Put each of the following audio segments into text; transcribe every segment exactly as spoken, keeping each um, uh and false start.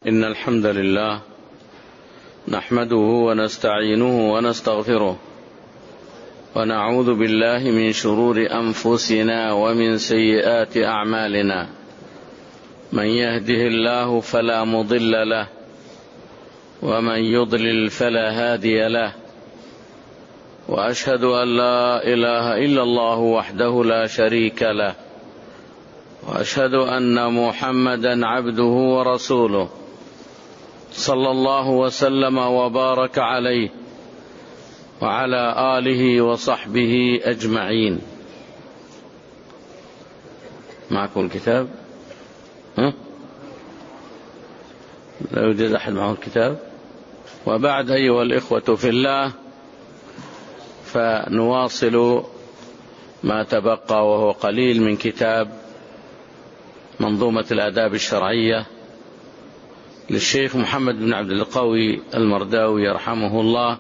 إن الحمد لله نحمده ونستعينه ونستغفره ونعوذ بالله من شرور أنفسنا ومن سيئات أعمالنا. من يهده الله فلا مضل له ومن يضلل فلا هادي له، وأشهد أن لا إله إلا الله وحده لا شريك له، وأشهد أن محمدا عبده ورسوله صلى الله وسلم وبارك عليه وعلى آله وصحبه أجمعين. معكم الكتاب؟ ها؟ لا يوجد أحد معه الكتاب؟ وبعد، أيها الإخوة في الله، فنواصل ما تبقى وهو قليل من كتاب منظومة الآداب الشرعية للشيخ محمد بن عبد القوي المرداوي رحمه الله.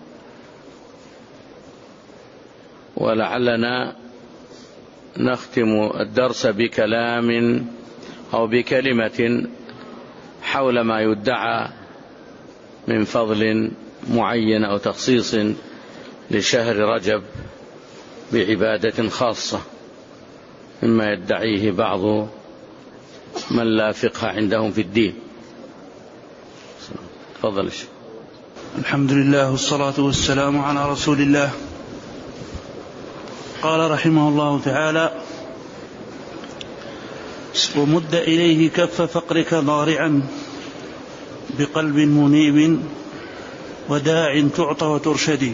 ولعلنا نختم الدرس بكلام أو بكلمة حول ما يدعى من فضل معين أو تخصيص لشهر رجب بعبادة خاصة، مما يدعيه بعض من لا فقه عندهم في الدين. تفضل الشيخ. الحمد لله والصلاة والسلام على رسول الله. قال رحمه الله تعالى: ومد إليه كف فقرك ضارعا بقلب منيب وداع تعطى وترشدي.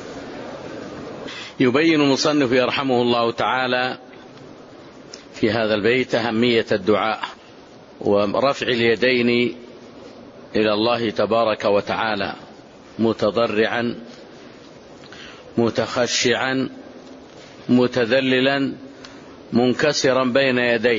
يبين المصنف يرحمه الله تعالى في هذا البيت أهمية الدعاء ورفع اليدين إلى الله تبارك وتعالى متضرعا متخشعا متذللا منكسرا بين يديه،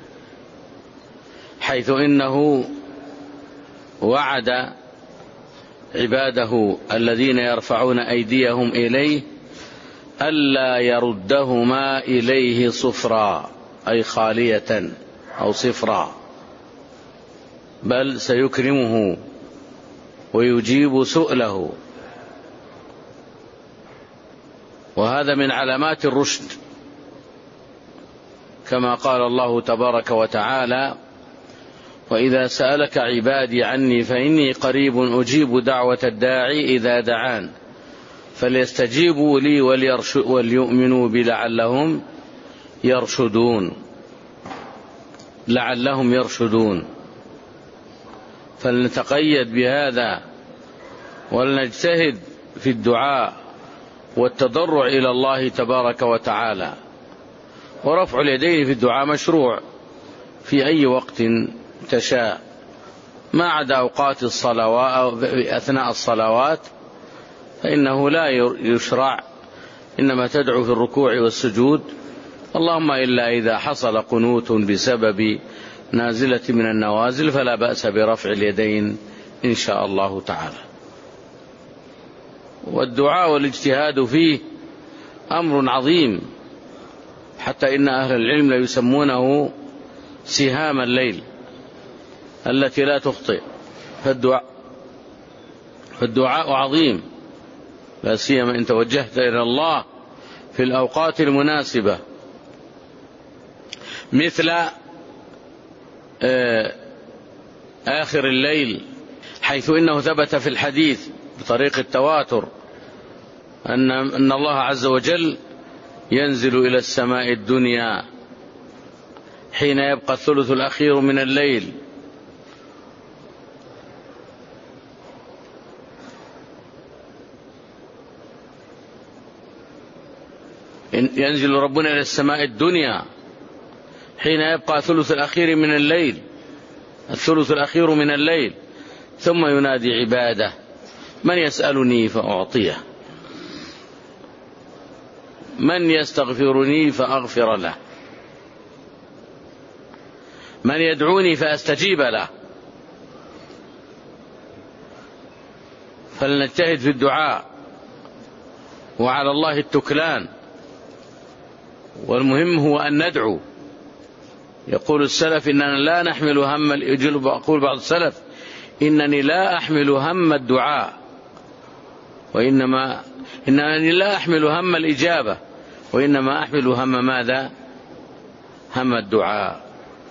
حيث إنه وعد عباده الذين يرفعون أيديهم إليه ألا يردهما إليه صفرا، أي خالية أو صفرا، بل سيكرمه ويجيب سؤله. وهذا من علامات الرشد، كما قال الله تبارك وتعالى: وإذا سألك عبادي عني فإني قريب أجيب دعوة الداعي إذا دعان فليستجيبوا لي وليؤمنوا بي لعلهم يرشدون لعلهم يرشدون فلنتقيد بهذا ولنجتهد في الدعاء والتضرع إلى الله تبارك وتعالى. ورفع اليدين في الدعاء مشروع في أي وقت تشاء، ما عدا أوقات الصلوات أو أثناء الصلوات فإنه لا يشرع، إنما تدعو في الركوع والسجود، اللهم إلا إذا حصل قنوت بسبب نازلة من النوازل فلا بأس برفع اليدين إن شاء الله تعالى. والدعاء والاجتهاد فيه أمر عظيم، حتى إن أهل العلم ليسمونه سهام الليل التي لا تخطئ. فالدعاء, فالدعاء عظيم، لا سيما إن توجهت إلى الله في الأوقات المناسبة، مثل آخر الليل، حيث إنه ثبت في الحديث بطريق التواتر أن أن الله عز وجل ينزل إلى السماء الدنيا حين يبقى الثلث الأخير من الليل، ينزل ربنا إلى السماء الدنيا حين يبقى الثلث الأخير من الليل الثلث الأخير من الليل ثم ينادي عباده: من يسألني فأعطيه، من يستغفرني فأغفر له، من يدعوني فأستجيب له. فلنجتهد في الدعاء وعلى الله التكلان، والمهم هو أن ندعو. يقول السلف: إننا لا نحمل هم، يقول بعض السلف: إنني لا أحمل هم الدعاء، وإنما إنني لا أحمل هم الإجابة، وإنما أحمل هم ماذا؟ هم الدعاء.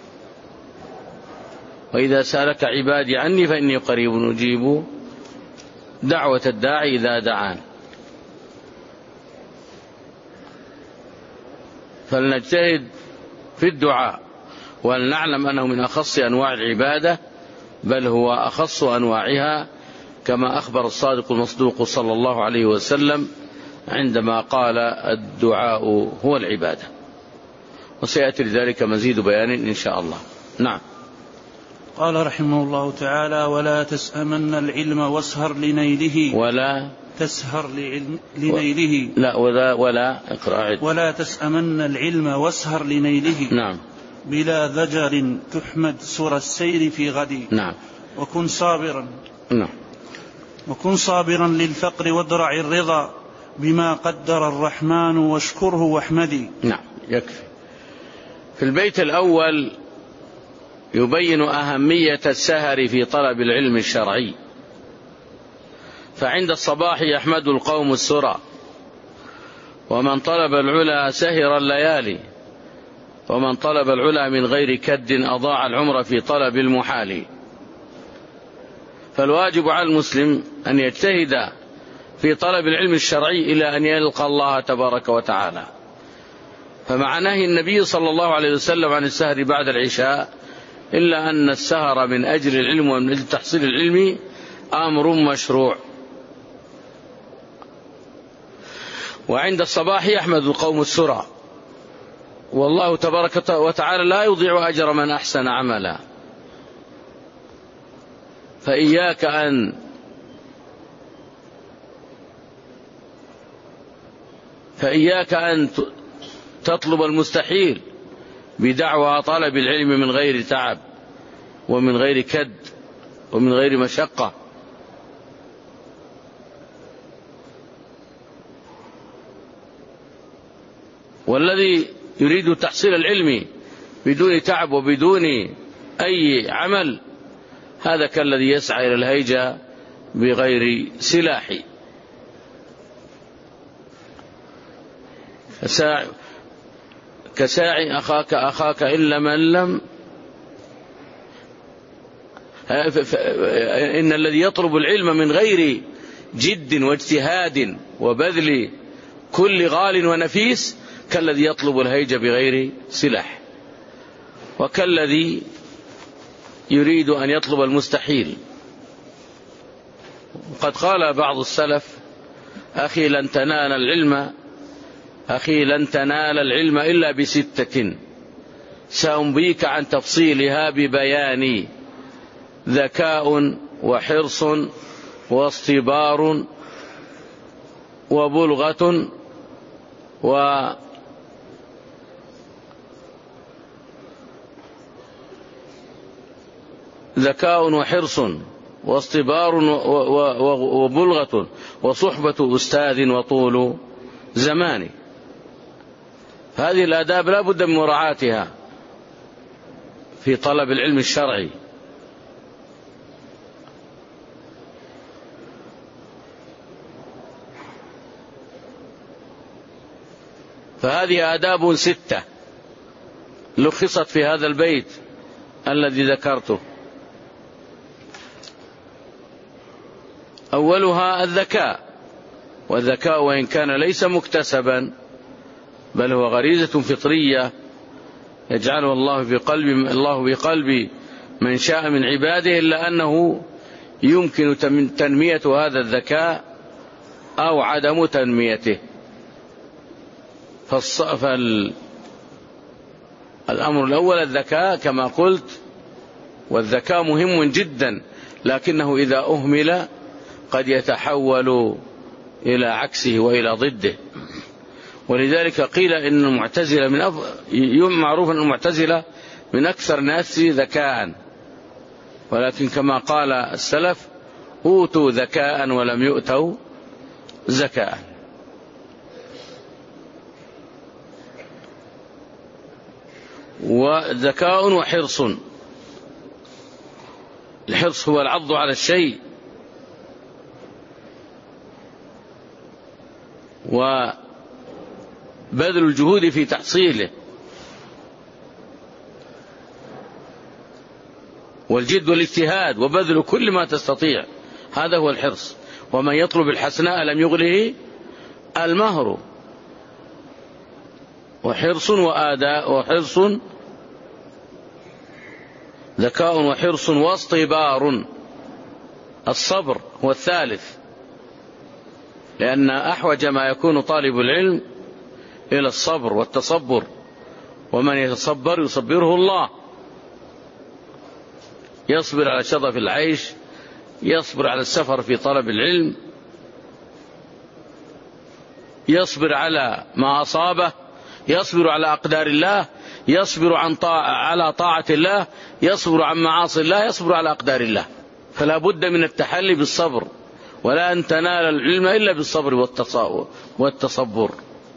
وإذا سألك عبادي عني فإني قريب أجيب دعوة الداعي إذا دعان. فلنجتهد في الدعاء، ولنعلم أنه من أخص أنواع العبادة، بل هو أخص أنواعها، كما أخبر الصادق المصدوق صلى الله عليه وسلم عندما قال الدعاء هو العبادة. وسيأتي لذلك مزيد بيان إن شاء الله. نعم. قال رحمه الله تعالى: ولا تسأمن العلم واسهر لنيله. ولا تسهر لعلم لنيله. لا ولا ولا اقرأ. ولا تسأمن العلم واسهر لنيله. نعم. بلا ذجر تحمد سر السير في غدي. نعم. وكن صابرا. نعم. وكن صابرا للفقر وادرع الرضا بما قدر الرحمن واشكره واحمدي. نعم. يكفي. في البيت الأول يبين أهمية السهر في طلب العلم الشرعي. فعند الصباح يحمد القوم السرى، ومن طلب العلا سهر الليالي، ومن طلب العلا من غير كد أضاع العمر في طلب المحال. فالواجب على المسلم أن يجتهد في طلب العلم الشرعي إلى أن يلقى الله تبارك وتعالى. فمع نهي النبي صلى الله عليه وسلم عن السهر بعد العشاء، إلا أن السهر من أجل العلم ومن أجل تحصيل العلم أمر مشروع. وعند الصباح يحمد القوم السرى، والله تبارك وتعالى لا يضيع أجر من أحسن عملا. فإياك أن فإياك أن تطلب المستحيل بدعوى طلب العلم من غير تعب ومن غير كد ومن غير مشقة. والذي يريد تحصيل العلم بدون تعب وبدون أي عمل، هذا كالذي يسعى إلى الهيجة بغير سلاح. كساعي أخاك أخاك إلا من لم إن الذي يطلب العلم من غير جد واجتهاد وبذل كل غال ونفيس كالذي يطلب الهيجة بغير سلاح، وكالذي يريد أن يطلب المستحيل. وقد قال بعض السلف: أخي لن تنال العلم أخي لن تنال العلم إلا بستة سأنبيك عن تفصيلها ببياني: ذكاء وحرص واصطبار وبلغة و ذكاء وحرص واصطبار وبلغة وصحبة أستاذ وطول زمان. هذه الآداب لا بد من مراعاتها في طلب العلم الشرعي. فهذه آداب ستة لخصت في هذا البيت الذي ذكرته. أولها الذكاء، والذكاء وإن كان ليس مكتسبا بل هو غريزة فطرية يجعله الله في قلب الله بقلب من شاء من عباده، إلا أنه يمكن تنمية هذا الذكاء أو عدم تنميته. فالأمر الأول الذكاء كما قلت، والذكاء مهم جدا، لكنه إذا أهمل قد يتحول إلى عكسه وإلى ضده. ولذلك قيل إن المعتزلة من أف... معروف أن المعتزلة من أكثر الناس ذكاء، ولكن كما قال السلف: أوتوا ذكاء ولم يؤتوا زكاء. وذكاء وحرص، الحرص هو العض على الشيء وبذل الجهود في تحصيله، والجد والاجتهاد وبذل كل ما تستطيع، هذا هو الحرص. ومن يطلب الحسناء لم يغره المهر. وحرص وآداء وحرص ذكاء وحرص واصطبار. الصبر هو الثالث، لأن أحوج ما يكون طالب العلم إلى الصبر والتصبر، ومن يتصبر يصبره الله. يصبر على شظف العيش، يصبر على السفر في طلب العلم، يصبر على ما أصابه، يصبر على أقدار الله، يصبر عن طاعة على طاعة الله، يصبر عن معاصي الله، يصبر على أقدار الله. فلا بد من التحلي بالصبر، ولا أن تنال العلم إلا بالصبر والتصبر.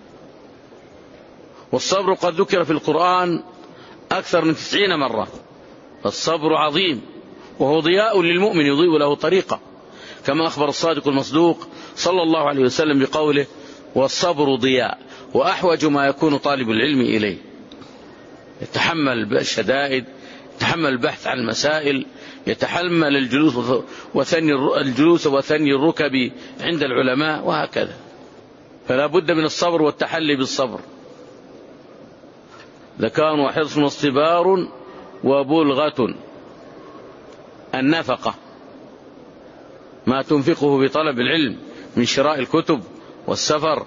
والصبر قد ذكر في القرآن أكثر من تسعين مرة. الصبر عظيم، وهو ضياء للمؤمن يضيء له طريقة، كما أخبر الصادق المصدوق صلى الله عليه وسلم بقوله: والصبر ضياء. وأحوج ما يكون طالب العلم إليه، يتحمل الشدائد، يتحمل البحث عن المسائل، يتحمل الجلوس وثني الجلوس وثني الركب عند العلماء، وهكذا. فلا بد من الصبر والتحلي بالصبر. ذكاء وحرص واصطبار وبلغة. النفقة، ما تنفقه بطلب العلم من شراء الكتب والسفر.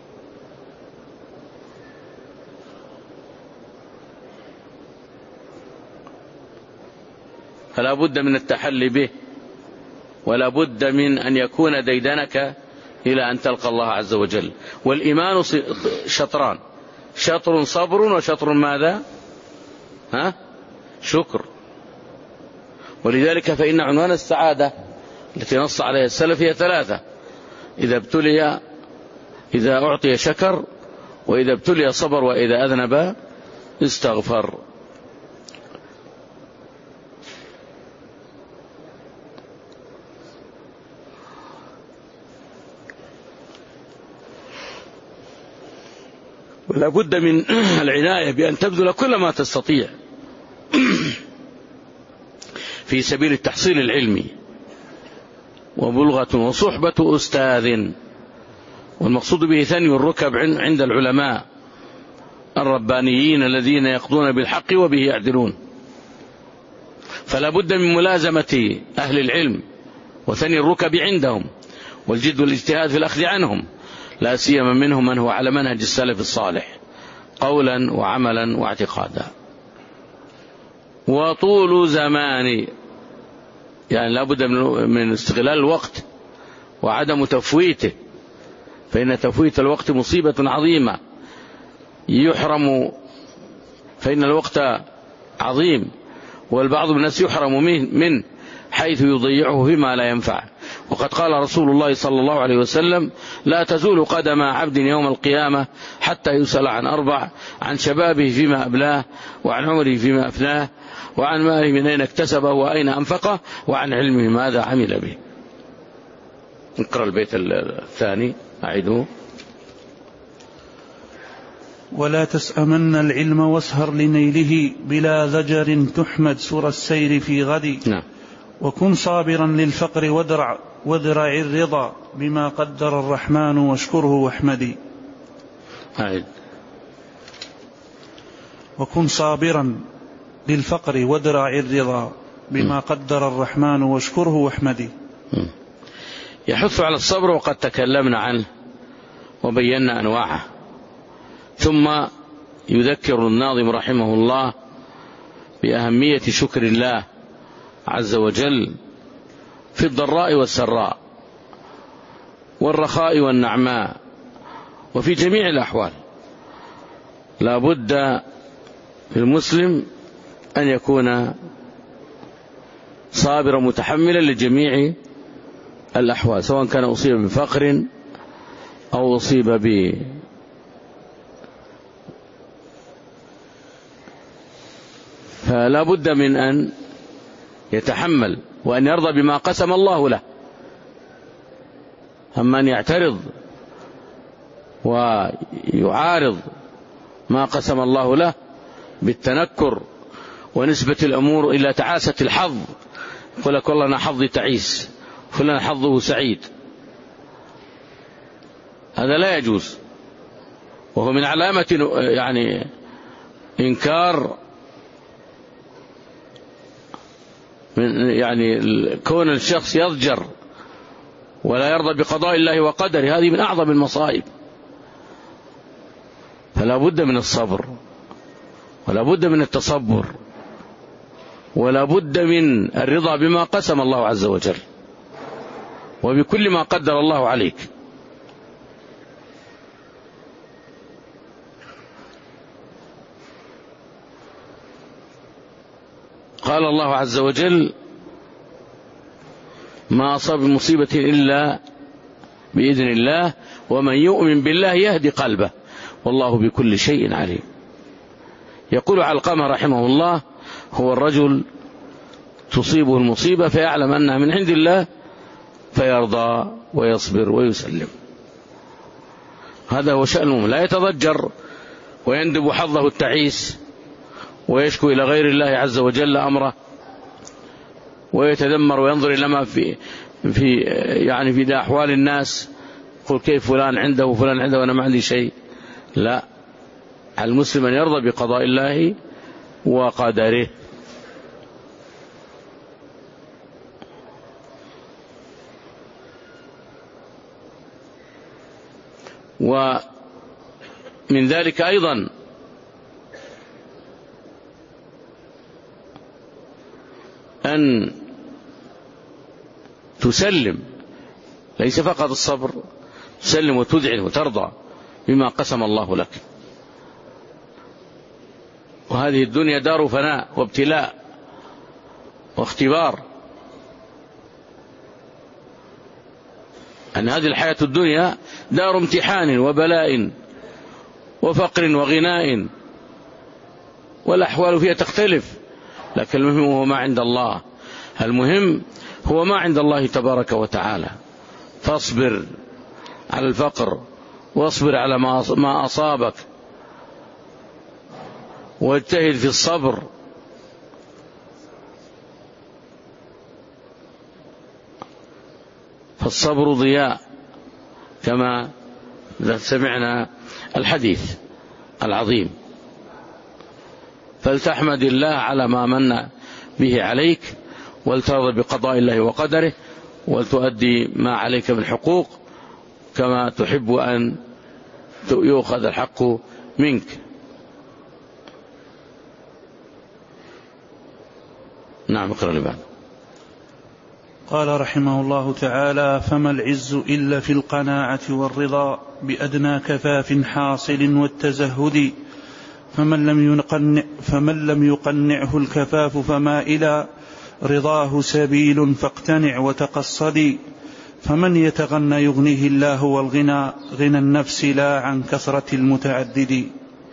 فلا بد من التحلي به، ولا بد من أن يكون ديدنك إلى أن تلقى الله عز وجل. والإيمان شطران: شطر صبر، وشطر ماذا؟ ها؟ شكر. ولذلك فإن عنوان السعادة التي نص عليها السلف هي ثلاثة: إذا ابتلي إذا أعطي شكر، وإذا ابتلي صبر، وإذا أذنب استغفر. ولا بد من العناية بأن تبذل كل ما تستطيع في سبيل التحصيل العلمي. وبلغة وصحبة أستاذ، والمقصود به ثني الركب عند العلماء الربانيين الذين يقضون بالحق وبه يعدلون. فلا بد من ملازمة أهل العلم وثني الركب عندهم، والجد والاجتهاد في الأخذ عنهم، لا سيما منهم من هو على منهج السلف الصالح قولا وعملا واعتقادا. وطول زمان، يعني لا بد من استغلال الوقت وعدم تفويته، فإن تفويت الوقت مصيبة عظيمة يحرم، فإن الوقت عظيم، والبعض من الناس يحرم منه حيث يضيعه فيما لا ينفع. وقد قال رسول الله صلى الله عليه وسلم: لا تزول قدم عبد يوم القيامة حتى يسأل عن أربع: عن شبابه فيما أبلاه، وعن عمره فيما أفناه، وعن ماله من أين اكتسبه وأين أنفقه، وعن علمه ماذا عمل به. نقرأ البيت الثاني، أعيده: ولا تسأمن العلم واسهر لنيله، بلا ذجر تحمد سر السير في غد. نعم. وكن صابرا للفقر وادرع وادرع الرضا، بما قدر الرحمن واشكره واحمدي. أعيد: وكن صابرا للفقر وادرع الرضا، بما قدر الرحمن واشكره واحمدي. يحث على الصبر، وقد تكلمنا عنه وبينا أنواعه. ثم يذكر الناظم رحمه الله بأهمية شكر الله عز وجل في الضراء والسراء والرخاء والنعماء وفي جميع الأحوال. لا بد للمسلم أن يكون صابرا متحملا لجميع الأحوال، سواء كان أصيب بفقر أو أصيب ب فلا بد من أن يتحمل وأن يرضى بما قسم الله له. أما أن يعترض ويعارض ما قسم الله له بالتنكر ونسبة الأمور إلى تعاسة الحظ، يقول لك والله أنا حظي تعيس، فلان حظه سعيد، هذا لا يجوز، وهو من علامة يعني إنكار من يعني كون الشخص يضجر ولا يرضى بقضاء الله وقدره، هذه من أعظم المصائب. فلا بد من الصبر، ولا بد من التصبر، ولا بد من الرضا بما قسم الله عز وجل وبكل ما قدر الله عليك. قال الله عز وجل: ما أصاب مصيبة إلا بإذن الله ومن يؤمن بالله يهدي قلبه والله بكل شيء عليم. يقول علقمة رحمه الله: هو الرجل تصيبه المصيبة فيعلم أنها من عند الله فيرضى ويصبر ويسلم. هذا هو شأن المؤمن، لا يتضجر ويندب حظه التعيس ويشكو إلى غير الله عز وجل أمره ويتذمر وينظر إلى ما في في يعني في أحوال الناس، يقول كيف فلان عنده وفلان عنده وأنا ما عندي شيء. لا، على المسلم أن يرضى بقضاء الله وقدره. ومن ذلك أيضا أن تسلم، ليس فقط الصبر، تسلم وتذعن وترضى بما قسم الله لك. وهذه الدنيا دار فناء وابتلاء واختبار، أن هذه الحياة الدنيا دار امتحان وبلاء وفقر وغناء، والأحوال فيها تختلف، لكن المهم هو ما عند الله. المهم هو ما عند الله تبارك وتعالى. فاصبر على الفقر، واصبر على ما أصابك، واجتهد في الصبر. فالصبر ضياء كما سمعنا الحديث العظيم. فلتحمد الله على ما من به عليك، ولترضى بقضاء الله وقدره، ولتؤدي ما عليك من حقوق كما تحب أن يؤخذ الحق منك. نعم، اقرأ لي بعد. قال رحمه الله تعالى: فما العز إلا في القناعة والرضا بأدنى كفاف حاصل والتزهد، فمن لم يقنع فمن لم يقنعه الكفاف فما إلى رضاه سبيل فاقتنع وتقصدي، فمن يتغنى يغنيه الله والغنى غنى النفس لا عن كثرة المتعدد.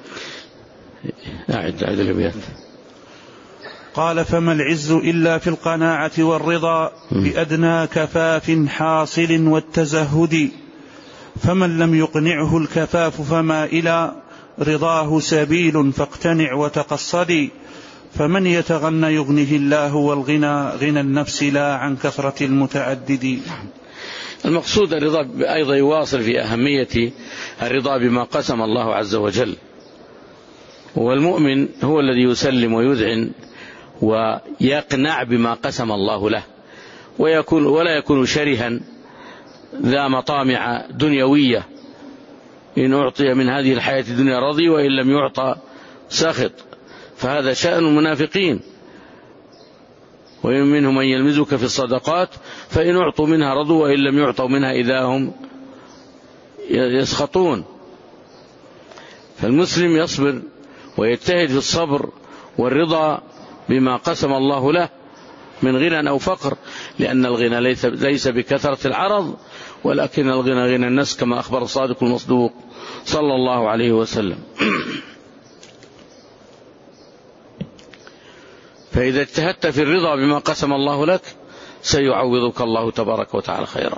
أعد أعد الأبيات. قال: فما العز إلا في القناعة والرضا بأدنى كفاف حاصل والتزهد، فمن لم يقنعه الكفاف فما إلى رضاه سبيل فاقتنع وتقصدي، فمن يتغنى يغنيه الله والغنى غنى النفس لا عن كثرة المتعدد. المقصود الرضا أيضا يواصل في أهمية الرضا بما قسم الله عز وجل. والمؤمن هو الذي يسلم ويذعن ويقنع بما قسم الله له، ويكون ولا يكون شرها ذا مطامع دنيوية، إن أعطي من هذه الحياة الدنيا رضي وإن لم يعطى سخط، فهذا شأن المنافقين. وإن منهم من يلمزك في الصدقات فإن أعطوا منها رضوا وإن لم يعطوا منها إذا هم يسخطون. فالمسلم يصبر ويجتهد في الصبر والرضا بما قسم الله له من غنى أو فقر، لأن الغنى ليس, ليس بكثرة العرض، ولكن الغنى غنى النفس كما أخبر الصادق المصدوق صلى الله عليه وسلم. فإذا اجتهدت في الرضا بما قسم الله لك سيعوضك الله تبارك وتعالى خيرا.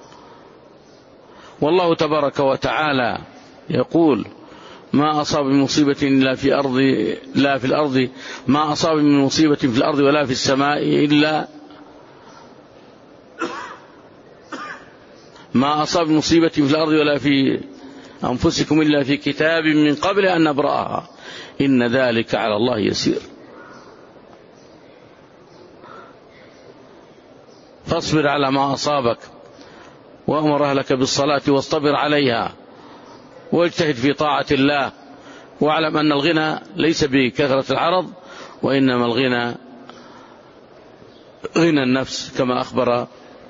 والله تبارك وتعالى يقول: ما أصاب من مصيبة إلا في أرض لا في الأرض ما أصاب من مصيبة في الأرض ولا في السماء إلا ما أصاب من مصيبة في الأرض ولا في أنفسكم إلا في كتاب من قبل أن نبرأها إن ذلك على الله يسير. فاصبر على ما أصابك وأمر أهلك بالصلاة واصطبر عليها واجتهد في طاعة الله، واعلم أن الغنى ليس بكثرة العرض، وإنما الغنى غنى النفس، كما أخبر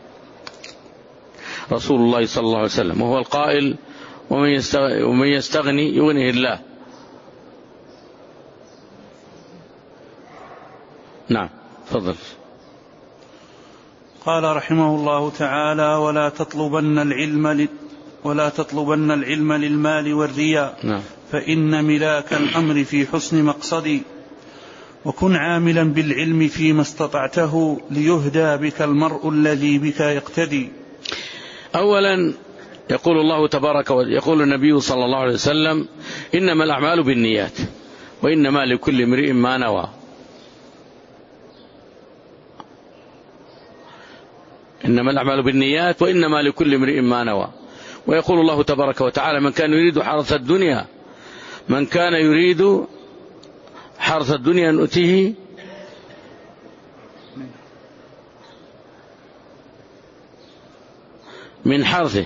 رسول الله صلى الله عليه وسلم، وهو القائل: ومن يستغني يغنيه الله. نعم، تفضل. قال رحمه الله تعالى: ولا تطلبن العلم ولا تطلبن العلم للمال والرياء. نعم. فإن ملاك الأمر في حسن مقصدي، وكن عاملا بالعلم فيما استطعته ليهدى بك المرء الذي بك يقتدي. أولا يقول الله تبارك وتعالى، يقول النبي صلى الله عليه وسلم: إنما الأعمال بالنيات وإنما لكل امرئ ما نوى. إنما الأعمال بالنيات وإنما لكل امرئ ما نوى. ويقول الله تبارك وتعالى: من كان يريد حرث الدنيا من كان يريد حرث الدنيا نؤتيه من حرثه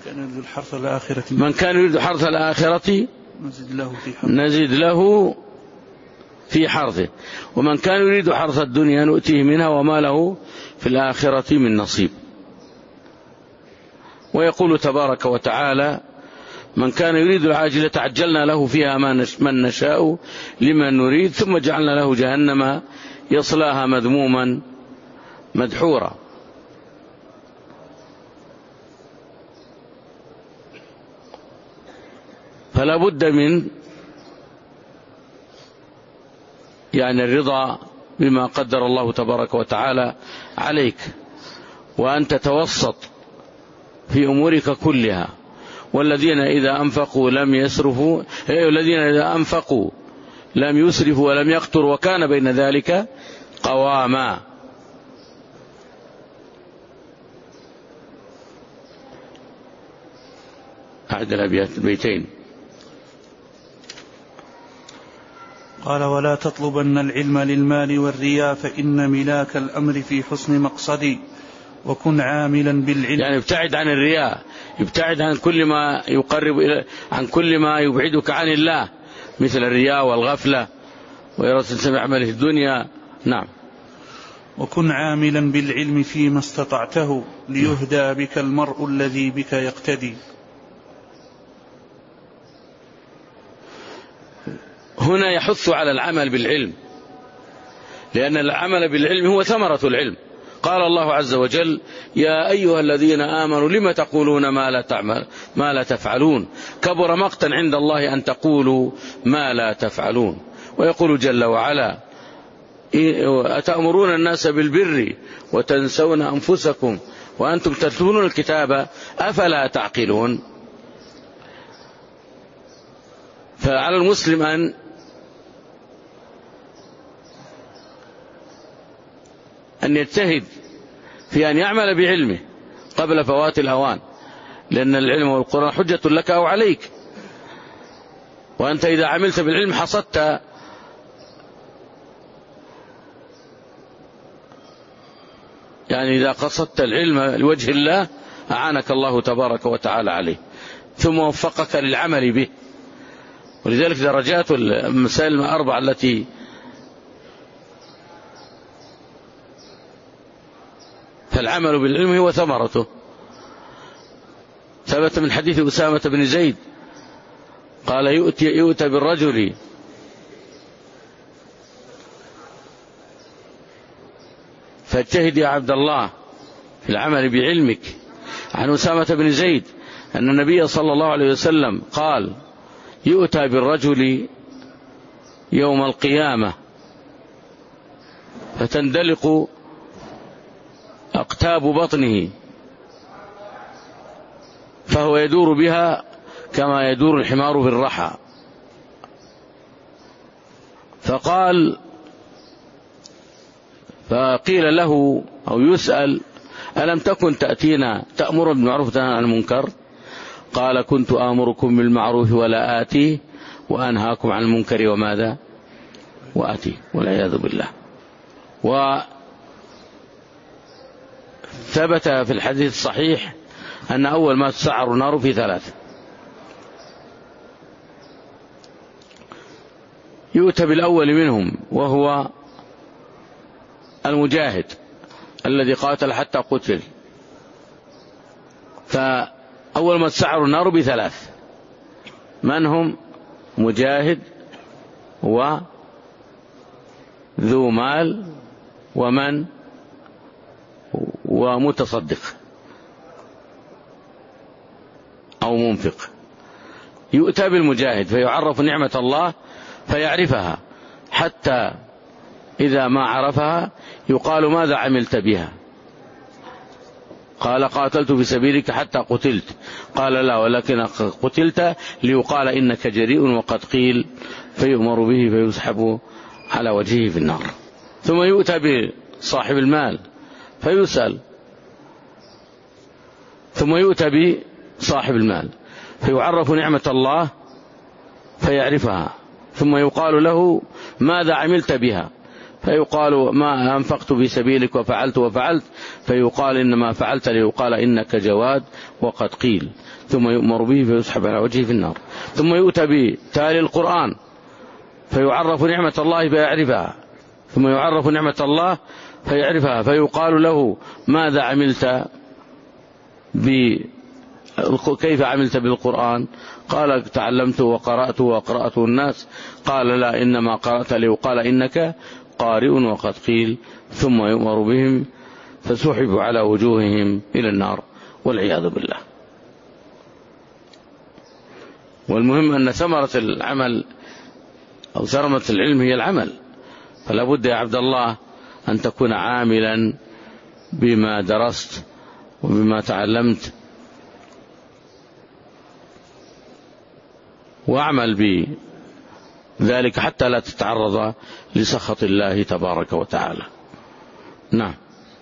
من كان يريد حرث الآخرة نزد له في حرثه ومن كان يريد حرث الدنيا نؤتيه منها وما له في الآخرة من نصيب. ويقول تبارك وتعالى: من كان يريد العاجلة عجلنا له فيها من نشاء لمن نريد ثم جعلنا له جهنم يصلاها مذموما مدحورا. فلا بد من يعني الرضا بما قدر الله تبارك وتعالى عليك، وأن تتوسط في أمورك كلها. والذين إذا أنفقوا لم يسرفوا الذين إذا أنفقوا لم يسرفوا ولم يقتروا وكان بين ذلك قواما. أعد البيتين. قال: ولا تطلبن العلم للمال والرياء فإن ملاك الأمر في حسن مقصدي، وكن عاملا بالعلم. يعني ابتعد عن الرياء، ابتعد عن كل ما يقرب إلى عن كل ما يبعدك عن الله، مثل الرياء والغفلة وإرادة عمله الدنيا. نعم. وكن عاملا بالعلم فيما استطعته ليهدى بك المرء الذي بك يقتدي. هنا يحث على العمل بالعلم، لأن العمل بالعلم هو ثمرة العلم. قال الله عز وجل: يا أيها الذين آمنوا لم تقولون ما لا تعمل ما لا تفعلون كبر مقتا عند الله أن تقولوا ما لا تفعلون. ويقول جل وعلا: أتأمرون الناس بالبر وتنسون أنفسكم وأنتم تتلون الكتاب أفلا تعقلون. فعلى المسلم أن أن يجتهد في أن يعمل بعلمه قبل فوات الأوان، لأن العلم والقرآن حجة لك أو عليك، وأنت إذا عملت بالعلم حصدت يعني إذا قصدت العلم لوجه الله أعانك الله تبارك وتعالى عليه ثم وفقك للعمل به. ولذلك درجات المسائل الأربعة التي فالعمل بالعلم هو ثمرته. ثبت من حديث أسامة بن زيد قال: يؤتي, يؤتى بالرجل فاجتهد يا عبد الله في العمل بعلمك. عن أسامة بن زيد أن النبي صلى الله عليه وسلم قال: يؤتى بالرجل يوم القيامة فتندلق أقتاب بطنه، فهو يدور بها كما يدور الحمار بالرحى. فقال فقيل له أو يسأل: ألم تكن تأتينا تأمر بالمعروف وتنهى عن المنكر؟ قال: كنت آمركم بالمعروف ولا آتيه، وأنهاكم عن المنكر وماذا وآتيه، والعياذ بالله. وثبت في الحديث الصحيح أن أول ما تسعر النار في ثلاث: يؤتى بالأول منهم وهو المجاهد الذي قاتل حتى قتل، فأول ما تسعر النار بثلاث: من هم؟ مجاهد، وذو مال، ومن ومتصدق أو منفق. يؤتى بالمجاهد فيعرف نعمة الله فيعرفها، حتى إذا ما عرفها يقال: ماذا عملت بها؟ قال: قاتلت في سبيلك حتى قتلت. قال: لا، ولكن قتلت ليقال إنك جريء وقد قيل، فيؤمر به فيسحب على وجهه في النار. ثم يؤتى بصاحب المال فيسأل، ثم يؤتى بصاحب المال فيعرف نعمة الله فيعرفها، ثم يقال له: ماذا عملت بها؟ فيقال: ما أنفقت في سبيلك وفعلت وفعلت، فيقال: إنما فعلت ليقال إنك جواد وقد قيل، ثم يؤمر به فيسحب على وجهه في النار. ثم يؤتى بتالي القرآن فيعرف نعمة الله فيعرفها، ثم يعرف نعمة الله فيعرفها، فيقال له: ماذا عملت ب كيف عملت بالقرآن؟ قال: تعلمت وقرأت وقرأته الناس. قال: لا، إنما قرأت ليقال إنك قارئ وقد قيل، ثم يؤمر بهم فسحبوا على وجوههم إلى النار، والعياذ بالله. والمهم أن ثمرة العمل أو ثمرة العلم هي العمل، فلا بد يا عبد الله أن تكون عاملا بما درست وبما تعلمت، واعمل بذلك حتى لا تتعرض لسخط الله تبارك وتعالى. نعم.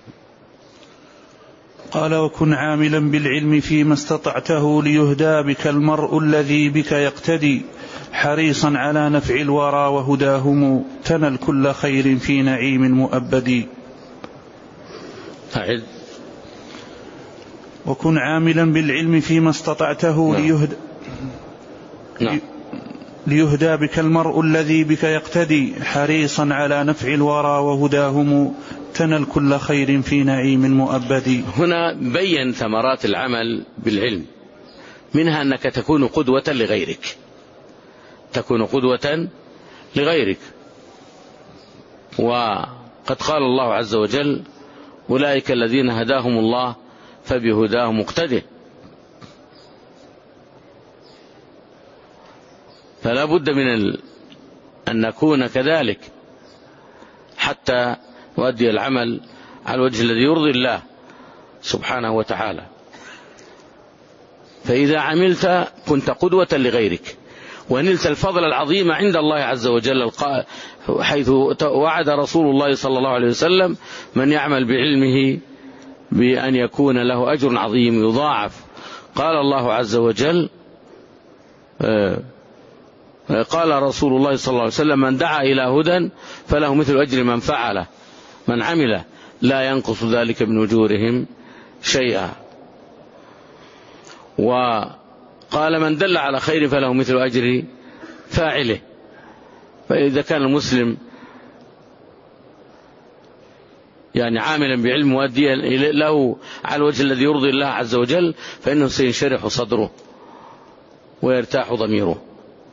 قال: وكن عاملا بالعلم فيما استطعته ليهدى بك المرء الذي بك يقتدي، حريصا على نفع الورى وهداهم، تنل كل خير في نعيم مؤبد. أعد. وكن عاملا بالعلم فيما استطعته نعم. ليهدى نعم. ليهدى بك المرء الذي بك يقتدي، حريصا على نفع الورى وهداهم، تنل كل خير في نعيم مؤبد. هنا بين ثمرات العمل بالعلم، منها أنك تكون قدوة لغيرك، تكون قدوة لغيرك. وقد قال الله عز وجل: أولئك الذين هداهم الله فبهداه مقتده. فلا بد من ال... أن نكون كذلك حتى نؤدي العمل على الوجه الذي يرضي الله سبحانه وتعالى. فإذا عملت كنت قدوة لغيرك، ونلت الفضل العظيم عند الله عز وجل، حيث وعد رسول الله صلى الله عليه وسلم: من يعمل بعلمه بأن يكون له أجر عظيم يضاعف. قال الله عز وجل: قال رسول الله صلى الله عليه وسلم: من دعا إلى هدى فله مثل أجر من فعله، من عمل لا ينقص ذلك من أجورهم شيئا. وقال: من دل على خير فله مثل أجر فاعله. فإذا كان المسلم يعني عاملا بعلم مؤديا له على الوجه الذي يرضي الله عز وجل، فإنه سينشرح صدره ويرتاح ضميره.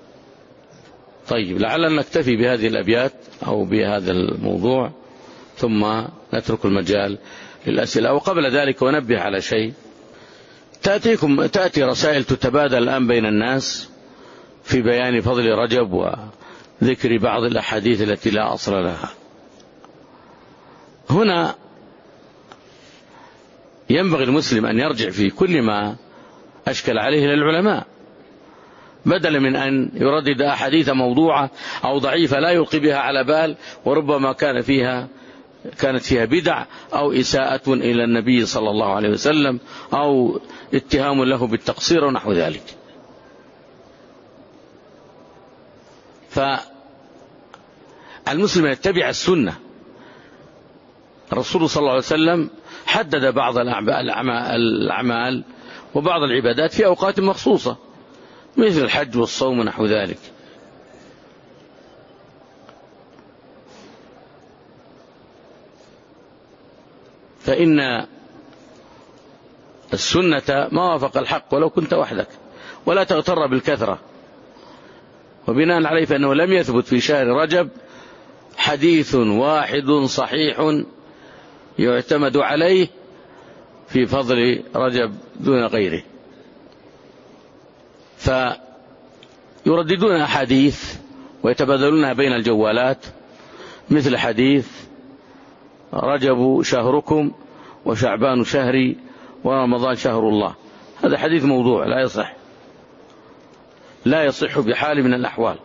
طيب، لعلنا نكتفي بهذه الأبيات أو بهذا الموضوع، ثم نترك المجال للأسئلة. وقبل ذلك ونبه على شيء: تأتيكم تأتي رسائل تتبادل الآن بين الناس في بيان فضل رجب وذكر بعض الأحاديث التي لا أصل لها. هنا ينبغي المسلم أن يرجع في كل ما أشكل عليه إلى العلماء، بدلا من أن يردد أحاديث موضوعة أو ضعيفة لا يلقي بها على بال، وربما كان فيها كانت فيها بدع أو إساءة إلى النبي صلى الله عليه وسلم أو اتهام له بالتقصير ونحو ذلك. فالمسلم يتبع السنة. الرسول صلى الله عليه وسلم حدد بعض الأعمال وبعض العبادات في أوقات مخصوصة مثل الحج والصوم ونحو ذلك. فإن السنة ما وافق الحق ولو كنت وحدك، ولا تغتر بالكثرة. وبناء عليه فإنه لم يثبت في شهر رجب حديث واحد صحيح يعتمد عليه في فضل رجب دون غيره، فيرددون أحاديث ويتبادلونها بين الجوالات، مثل حديث رجب شهركم وشعبان شهري ورمضان شهر الله. هذا حديث موضوع لا يصح، لا يصح بحال من الأحوال.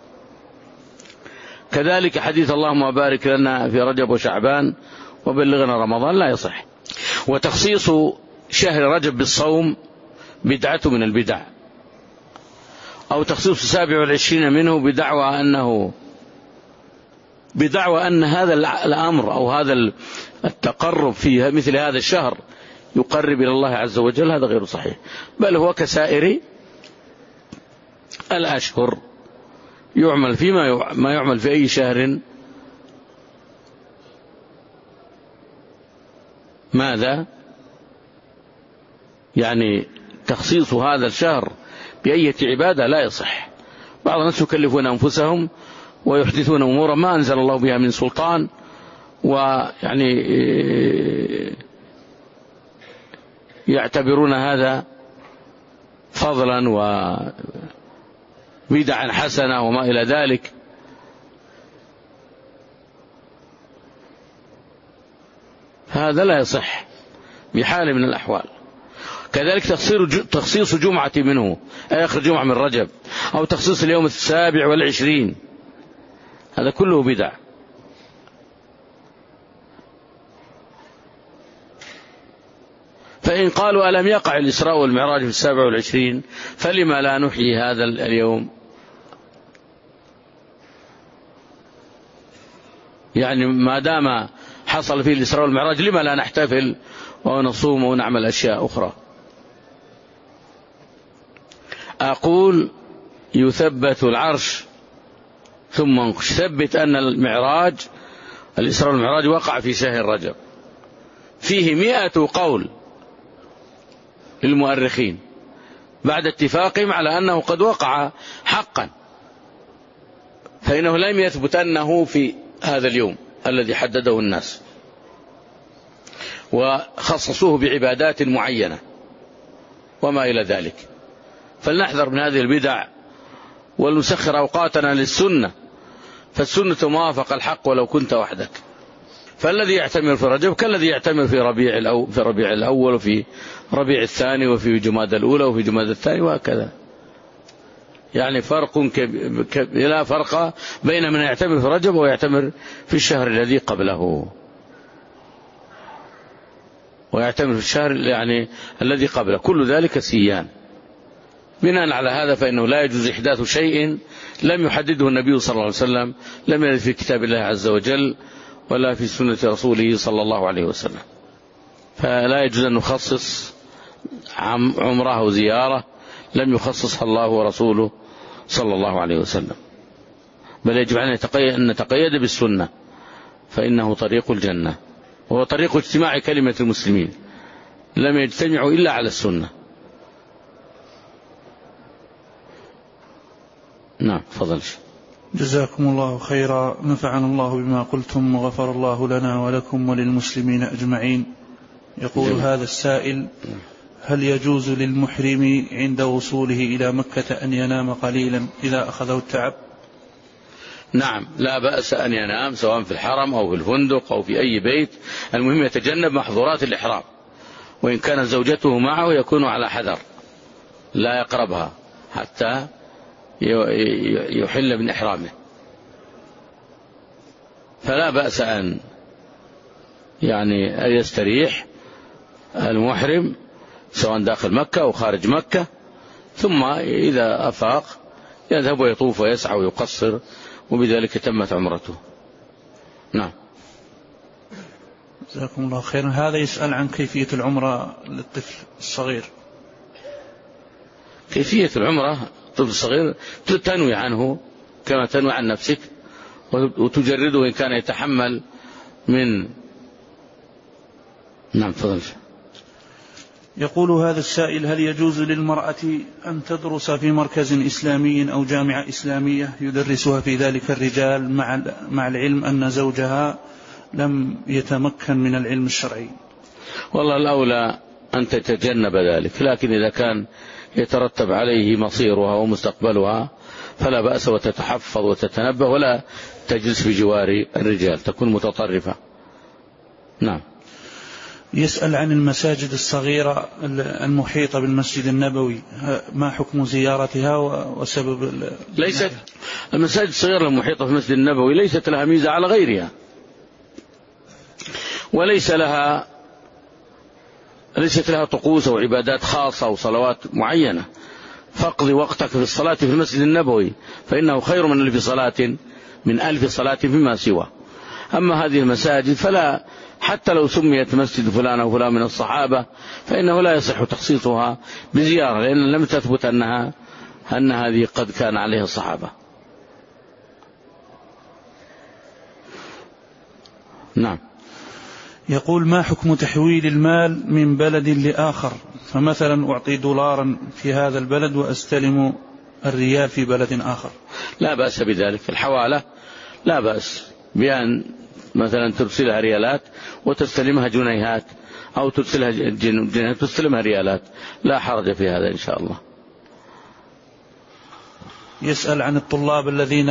كذلك حديث اللهم بارك لنا في رجب وشعبان وبلغنا رمضان لا يصح. وتخصيص شهر رجب بالصوم بدعة من البدع، أو تخصيص السابع والعشرين منه بدعوى أنه بدعوى أن هذا الأمر أو هذا التقرب في مثل هذا الشهر يقرب إلى الله عز وجل، هذا غير صحيح، بل هو كسائر الأشهر يعمل فيما ما يعمل في أي شهر. ماذا يعني تخصيص هذا الشهر بأية عبادة لا يصح. بعض الناس يكلفون أنفسهم ويحدثون أمورا ما أنزل الله بها من سلطان، ويعني يعتبرون هذا فضلا وبدعا حسنة وما إلى ذلك. هذا لا يصح بحال من الأحوال. كذلك تخصيص جمعة منه أي آخر جمعة من رجب، أو تخصيص اليوم السابع والعشرين، هذا كله بدع. فإن قالوا ألم يقع الإسراء والمعراج في السابع والعشرين فلما لا نحيي هذا اليوم؟ يعني ما دام حصل فيه الإسراء والمعراج لما لا نحتفل ونصوم ونعمل أشياء أخرى؟ أقول يثبت العرش ثم يثبت أن المعراج الإسراء والمعراج وقع في شهر رجب، فيه مئة قول للمؤرخين بعد اتفاقهم على أنه قد وقع حقا، فإنه لم يثبت أنه في هذا اليوم الذي حدده الناس وخصصوه بعبادات معينة وما إلى ذلك. فلنحذر من هذه البدع ولنسخر أوقاتنا للسنة، فالسنة موافق الحق ولو كنت وحدك. فالذي يعتمر في رجب كالذي يعتمر في ربيع الأول في ربيع الأول وفي ربيع الثاني وفي جمادى الأولى وفي جمادى الثاني وهكذا. يعني فرق كب... كب... لا فرق بين من يعتمر في رجب ويعتمر في الشهر الذي قبله، ويعتمر في الشهر يعني الذي قبله، كل ذلك سيان. بناء على هذا فإنه لا يجوز إحداث شيء لم يحدده النبي صلى الله عليه وسلم، لم يرد في كتاب الله عز وجل ولا في سنة رسوله صلى الله عليه وسلم. فلا يجوز أن نخصص عمره وزيارة لم يخصصها الله ورسوله صلى الله عليه وسلم، بل يجب أن نتقيد بالسنة، فإنه طريق الجنة وهو طريق اجتماع كلمة المسلمين، لم يجتمعوا إلا على السنة. نعم فضل. جزاكم الله خيرا، نفعنا الله بما قلتم وغفر الله لنا ولكم وللمسلمين أجمعين. يقول جميل. هذا السائل: هل يجوز للمحرم عند وصوله إلى مكة أن ينام قليلا إذا أخذه التعب؟ نعم لا بأس أن ينام سواء في الحرم أو في الفندق أو في أي بيت، المهم يتجنب محظورات الإحرام، وإن كانت زوجته معه يكون على حذر لا يقربها حتى يحل من إحرامه. فلا بأس أن يعني أن يستريح المحرم سواء داخل مكة أو خارج مكة، ثم إذا أفاق يذهب ويطوف ويسعى ويقصر، وبذلك تمت عمرته. نعم. جزاكم الله خيرا. هذا يسأل عن كيفية العمرة للطفل الصغير. كيفية العمرة الطفل الصغير تنوي عنه كما تنوي عن نفسك، وتجرده إن كان يتحمل من. نعم تفضل. يقول هذا السائل: هل يجوز للمرأة أن تدرس في مركز إسلامي أو جامعة إسلامية يدرسها في ذلك الرجال مع مع العلم أن زوجها لم يتمكن من العلم الشرعي؟ والله الأولى أن تتجنب ذلك، لكن إذا كان يترتب عليه مصيرها ومستقبلها فلا بأس، وتتحفظ وتتنبه ولا تجلس بجوار الرجال، تكون متطرفة. نعم. يسأل عن المساجد الصغيرة المحيطة بالمسجد النبوي، ما حكم زيارتها وسبب؟ ليست المساجد الصغيرة المحيطة في المسجد النبوي ليست لها ميزة على غيرها، وليس لها ليست لها طقوس أو عبادات خاصة أو صلوات معينة. فاقضي وقتك في الصلاة في المسجد النبوي فإنه خير من ألف صلاة من ألف صلاة فيما سوى. أما هذه المساجد فلا، حتى لو سميت مسجد فلان أو فلان من الصحابة فإنه لا يصح تخصيصها بزيارة، لأن لم تثبت أنها أن هذه قد كان عليها الصحابة. نعم. يقول: ما حكم تحويل المال من بلد لآخر؟ فمثلا أعطي دولارا في هذا البلد وأستلم الريال في بلد آخر. لا بأس بذلك، الحوالة لا بأس بأن مثلا ترسلها ريالات وتستلمها جنيهات، أو ترسلها جنيهات وتستلمها ريالات، لا حرج في هذا إن شاء الله. يسأل عن الطلاب الذين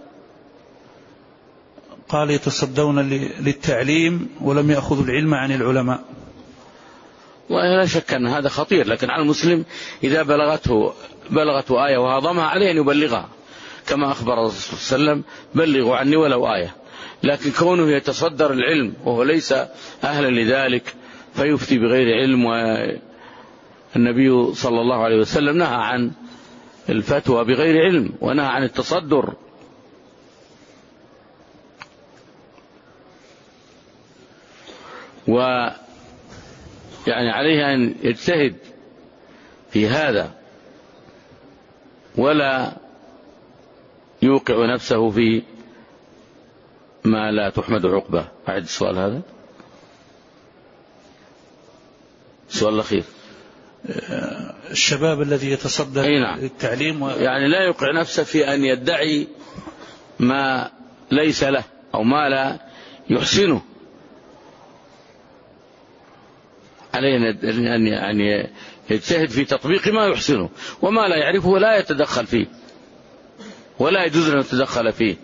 قال يتصدون للتعليم ولم يأخذوا العلم عن العلماء. ولا شك أن هذا خطير، لكن على المسلم إذا بلغته بلغته آية وهضمها عليه أن يبلغها، كما أخبر الرسول صلى الله عليه وسلم: بلغوا عني ولو آية. لكن كونه يتصدر العلم وهو ليس أهلا لذلك فيفتي بغير علم، والنبي صلى الله عليه وسلم نهى عن الفتوى بغير علم ونهى عن التصدر. ويعني عليه أن يجتهد في هذا ولا يوقع نفسه في ما لا تحمد عقبه. أعد السؤال هذا، السؤال الأخير. الشباب الذي يتصدى نعم. للتعليم و... يعني لا يوقع نفسه في أن يدعي ما ليس له أو ما لا يحسنه. عليه أن يجتهد في تطبيق ما يحسنه، وما لا يعرفه لا يتدخل فيه، ولا يجوز أن يتدخل فيه.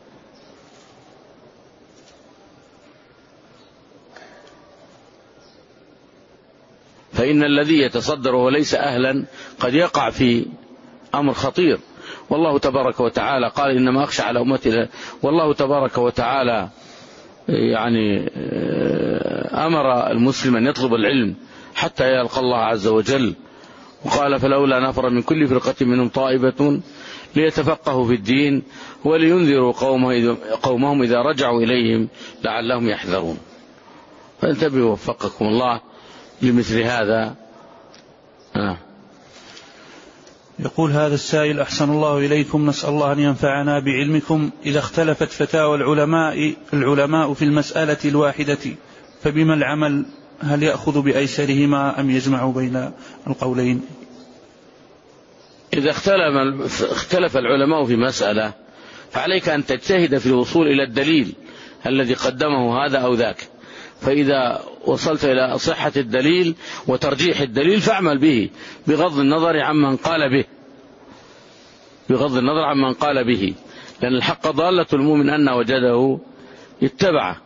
فإن الذي يتصدر وليس أهلا قد يقع في أمر خطير. والله تبارك وتعالى قال: إنما أخشى على أمتي. والله تبارك وتعالى يعني أمر المسلم أن يطلب العلم حتى يلقى الله عز وجل، وقال: فلولا نفر من كل فرقة منهم طائفة ليتفقهوا في الدين ولينذروا قومهم إذا رجعوا إليهم لعلهم يحذرون. فانتبهوا وفقكم الله لمثل هذا. آه. يقول هذا السائل: أحسن الله إليكم، نسأل الله أن ينفعنا بعلمكم. إذا اختلفت فتاوى العلماء العلماء في المسألة الواحدة فبما العمل؟ هل يأخذ بأيسرهما أم يجمع بين القولين؟ إذا اختلف, اختلف العلماء في مسألة فعليك أن تجتهد في الوصول إلى الدليل الذي قدمه هذا أو ذاك. فإذا وصلت إلى صحة الدليل وترجيح الدليل فاعمل به بغض النظر عمن قال به بغض النظر عمن قال به لأن الحق ضالة المؤمن أن وجده اتبعه.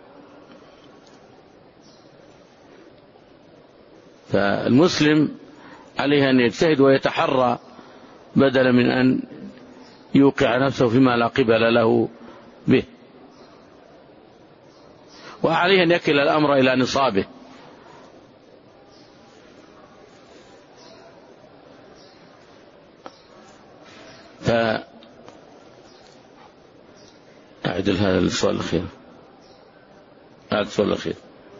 فالمسلم عليه أن يجتهد ويتحرى بدلا من أن يوقع نفسه فيما لا قبل له به، وعليه أن يكل الأمر إلى نصابه. فأعدل هذا السؤال الأخير. هذا السؤال الأخير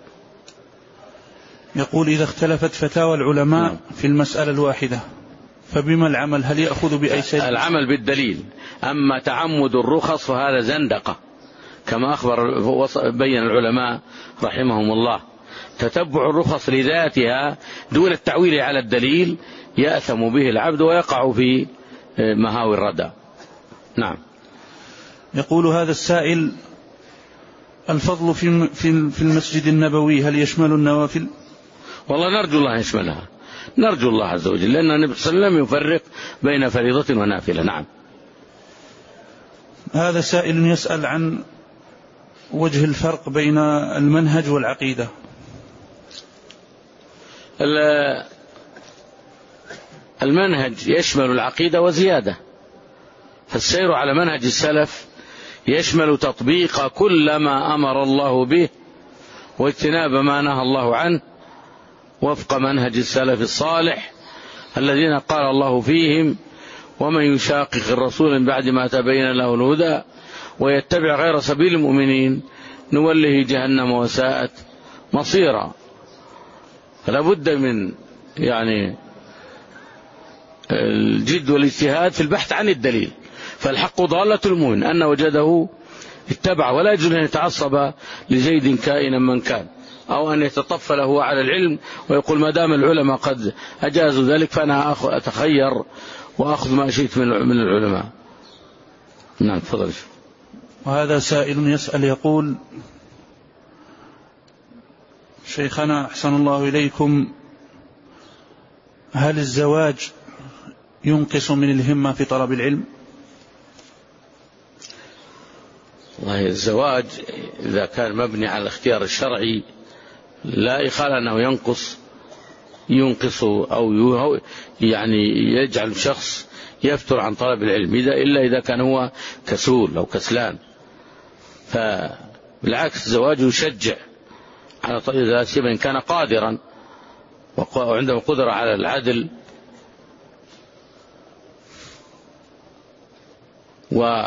يقول: إذا اختلفت فتاوى العلماء نعم. في المسألة الواحدة فبما العمل؟ هل يأخذ بأيسر؟ العمل بالدليل. أما تعمد الرخص فهذا زندقة، كما أخبر بين العلماء رحمهم الله. تتبع الرخص لذاتها دون التعويل على الدليل يأثم به العبد ويقع في مهاوي الردى. نعم. يقول هذا السائل: الفضل في في المسجد النبوي هل يشمل النوافل؟ والله نرجو الله يشملها، نرجو الله عز وجل، لأن النبي صلى الله عليه وسلم يفرق بين فريضة ونافلة. نعم. هذا سائل يسأل عن وجه الفرق بين المنهج والعقيدة. المنهج يشمل العقيدة وزيادة، فالسير على منهج السلف يشمل تطبيق كل ما أمر الله به واجتناب ما نهى الله عنه وفق منهج السلف الصالح الذين قال الله فيهم: ومن يشاقق الرسول من بعد ما تبين له الهدى ويتبع غير سبيل المؤمنين نوله جهنم وساءت مصيرا. فلا بد من يعني الجد والاجتهاد في البحث عن الدليل. فالحق ضالة المؤمن أن وجده اتبع، ولا يجوز أن يتعصب لزيد كائنا من كان، أو أن يتطفل هو على العلم ويقول ما دام العلماء قد أجازوا ذلك فأنا أتخير وأخذ ما شئت من العلماء. نعم تفضل. وهذا سائل يسأل يقول: شيخنا أحسن الله إليكم، هل الزواج ينقص من الهمة في طلب العلم؟ والله الزواج إذا كان مبني على الاختيار الشرعي لا إخال أنه ينقص ينقص أو يعني يجعل الشخص يفتر عن طلب العلم، إلا إذا كان هو كسول أو كسلان. فبالعكس الزواج يشجع على طريق ذات سيما إن كان قادرا وعنده قدرة على العدل و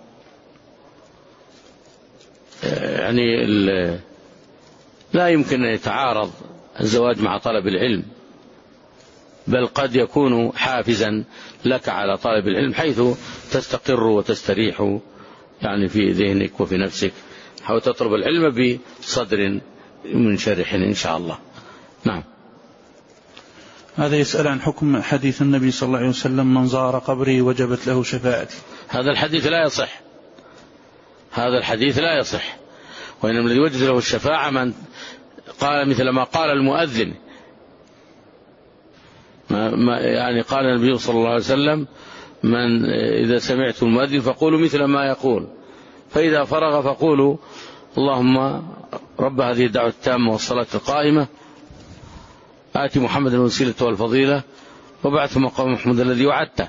يعني لا يمكن أن يتعارض الزواج مع طلب العلم، بل قد يكون حافزا لك على طلب العلم حيث تستقر وتستريح يعني في ذهنك وفي نفسك، حاول تطلب العلم بصدر منشرح إن شاء الله. نعم. هذا يسأل عن حكم حديث النبي صلى الله عليه وسلم: من زار قبري وجبت له شفاعتي. هذا الحديث لا يصح، هذا الحديث لا يصح، وإنما الذي وجد له الشفاعة من قال مثل ما قال المؤذن، ما يعني قال النبي صلى الله عليه وسلم: من إذا سمعت المؤذن فقولوا مثل ما يقول، فإذا فرغ فقولوا اللهم رب هذه الدعوة التامة والصلاة القائمة آتي محمد الوسيلة والفضيلة وبعث مقام محمد الذي وعدته.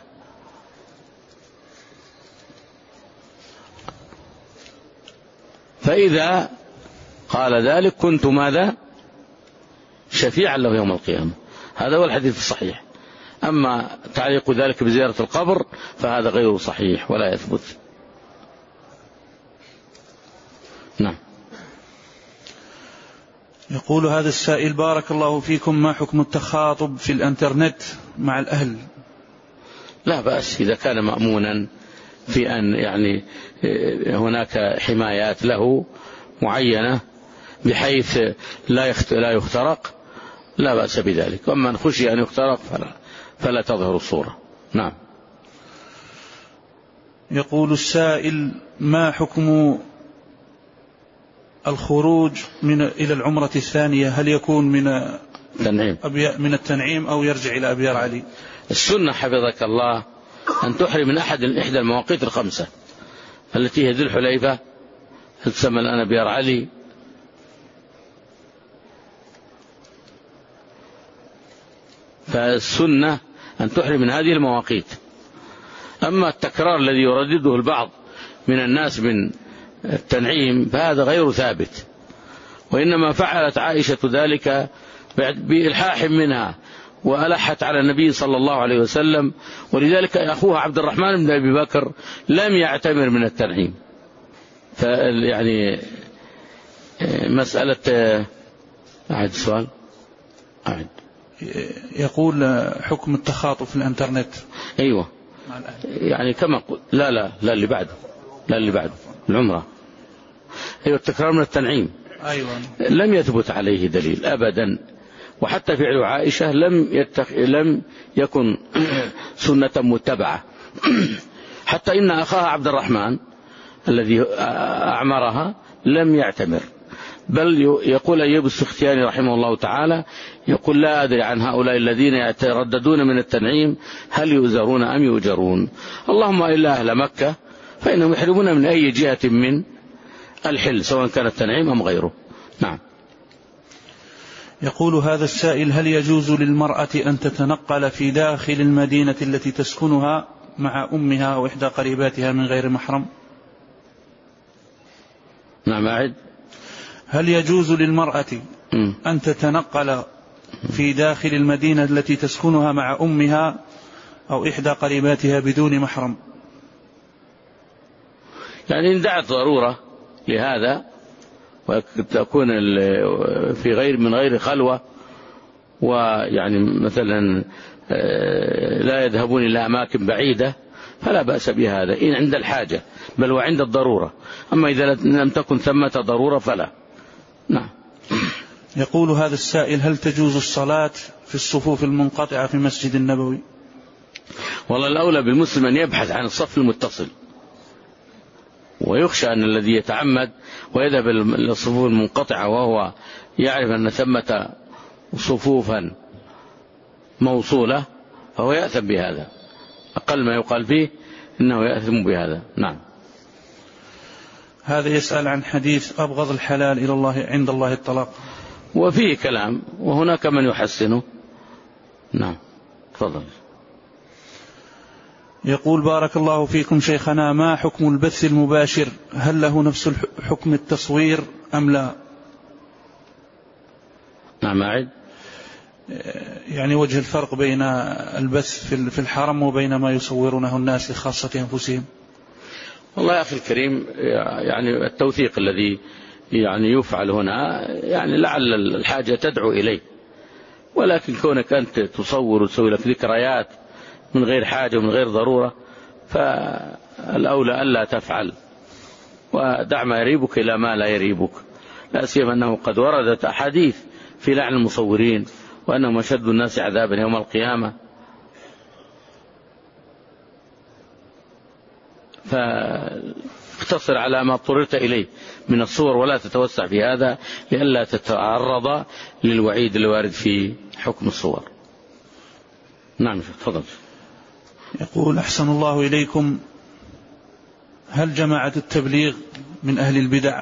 فإذا قال ذلك كنت ماذا؟ شفيعا له يوم القيامة. هذا هو الحديث الصحيح. أما تعليق ذلك بزيارة القبر فهذا غير صحيح ولا يثبت. نعم. يقول هذا السائل: بارك الله فيكم، ما حكم التخاطب في الانترنت مع الأهل؟ لا بأس إذا كان مأمونا في أن يعني هناك حمايات له معينة بحيث لا لا يخترق، لا بأس بذلك. وأما من خشي أن يخترق فلا, فلا تظهر الصورة. نعم. يقول السائل: ما حكم الخروج من إلى العمرة الثانية؟ هل يكون من تنعيم من التنعيم أو يرجع إلى أبيار علي؟ السنة حفظك الله أن تحرم من أحد إحدى المواقيت الخمسة، التي هي ذي الحليفة تسمى الآن بيار علي، فالسنة أن تحرم من هذه المواقيت. أما التكرار الذي يردده البعض من الناس من التنعيم فهذا غير ثابت، وإنما فعلت عائشة ذلك بإلحاح منها وألحت على النبي صلى الله عليه وسلم، ولذلك أخوها عبد الرحمن بن أبي بكر لم يعتمر من التنعيم. فيعني مسألة أعد السؤال أعد يقول حكم التخاطب في الانترنت. أيوة يعني كما قلت لا لا لا اللي بعده لا اللي بعده العمرة. أيوة التكرار من التنعيم أيوة. لم يثبت عليه دليل أبدا، وحتى فعل عائشة لم, يتخ... لم يكن سنة متبعة. حتى إن أخاها عبد الرحمن الذي أعمرها لم يعتمر، بل يقول أيوب السختياني رحمه الله تعالى يقول لا أدري عن هؤلاء الذين يترددون من التنعيم هل يؤزرون أم يؤجرون، اللهم إلا أهل مكة فإنهم يحرمون من أي جهة من الحل سواء كان التنعيم أم غيره. نعم. يقول هذا السائل هل يجوز للمرأة أن تتنقل في داخل المدينة التي تسكنها مع أمها وإحدى قريباتها من غير محرم؟ نعم أعد. هل يجوز للمرأة م. أن تتنقل في داخل المدينة التي تسكنها مع أمها أو إحدى قريباتها بدون محرم؟ يعني إن دعت ضرورة لهذا وتكون في غير من غير خلوة، ويعني مثلا لا يذهبون إلى أماكن بعيدة فلا بأس بهذا إن عند الحاجة بل وعند الضرورة، أما إذا لم تكن ثمة ضرورة فلا. نعم. يقول هذا السائل هل تجوز الصلاة في الصفوف المنقطعة في المسجد النبوي؟ والله الأولى بالمسلم أن يبحث عن الصف المتصل، ويخشى أن الذي يتعمد ويذهب للصفوف المنقطعة وهو يعرف أن ثمة صفوفا موصولة فهو يأثم بهذا، أقل ما يقال فيه إنه يأثم بهذا. نعم. هذا يسأل عن حديث أبغض الحلال إلى الله عند الله الطلاق، وفيه كلام وهناك من يحسنه. نعم تفضل. يقول بارك الله فيكم شيخنا ما حكم البث المباشر، هل له نفس حكم التصوير أم لا؟ نعم أعد. يعني وجه الفرق بين البث في الحرم وبين ما يصورونه الناس لخاصة أنفسهم. والله يا أخي الكريم يعني التوثيق الذي يعني يفعل هنا يعني لعل الحاجة تدعو إليه، ولكن كونك أنت تصور وتسوي لك ذكريات من غير حاجة ومن غير ضرورة فالأولى ألا تفعل، ودع ما يريبك إلى ما لا يريبك، لا سيما أنه قد وردت أحاديث في لعن المصورين وأنهم أشد الناس عذابا يوم القيامة. فاقتصر على ما اضطررت إليه من الصور ولا تتوسع في هذا لئلا تتعرض للوعيد الوارد في حكم الصور. نعم تفضل. يقول أحسن الله إليكم هل جماعة التبليغ من أهل البدع؟